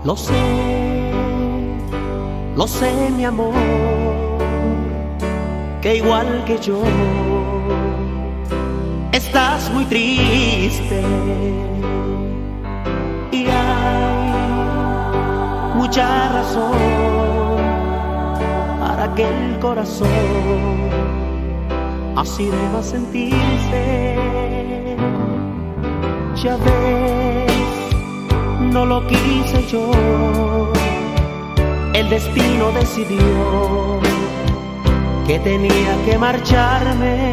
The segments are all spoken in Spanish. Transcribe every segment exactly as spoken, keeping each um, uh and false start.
Lo sé, lo sé, mi amor, que igual que yo estás muy triste y hay mucha razón para que el corazón así deba sentirse. Ya ves, no lo quise yo, el destino decidió que tenía que marcharme.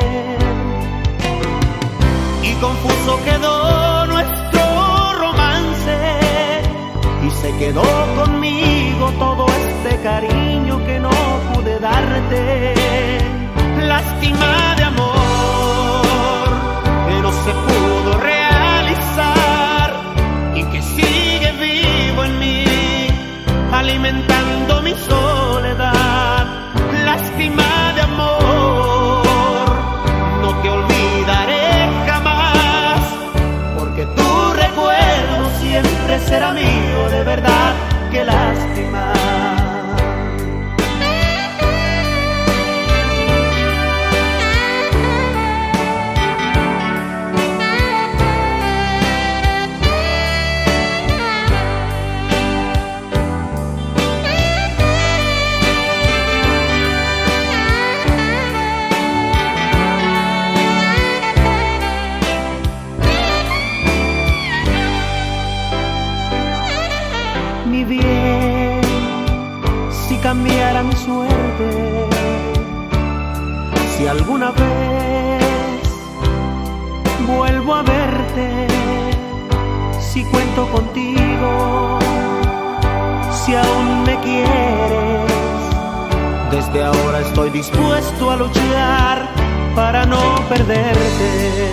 Y confuso quedó nuestro romance y se quedó conmigo todo este cariño que no pude darte. Lástima de amor que no se pudo realizar y que sigue vivo en mí, alimentando mi soledad. Lástima de amor, no te olvidaré jamás, porque tu recuerdo siempre será mío, de verdad, qué lástima. Mi bien, si cambiara mi suerte, si alguna vez vuelvo a verte, si cuento contigo, si aún me quieres, desde ahora estoy dispuesto a luchar para no perderte.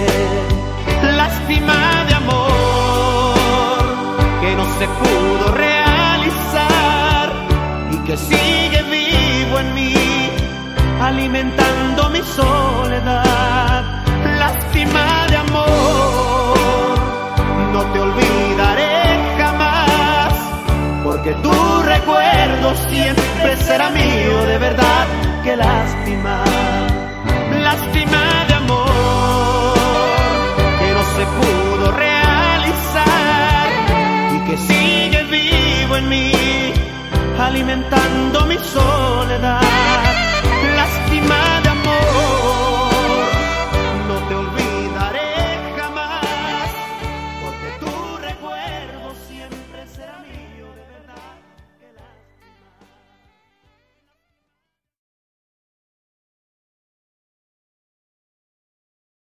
Lástima de amor que no se pudo realizar y que sigue vivo en mí, alimentando mi soledad. Lástima de amor, no te olvidaré jamás, porque tu recuerdo siempre será mío, de verdad, qué lástima. Lástima de amor que no se pudo realizar y que sigue vivo en mí, alimentando mi soledad.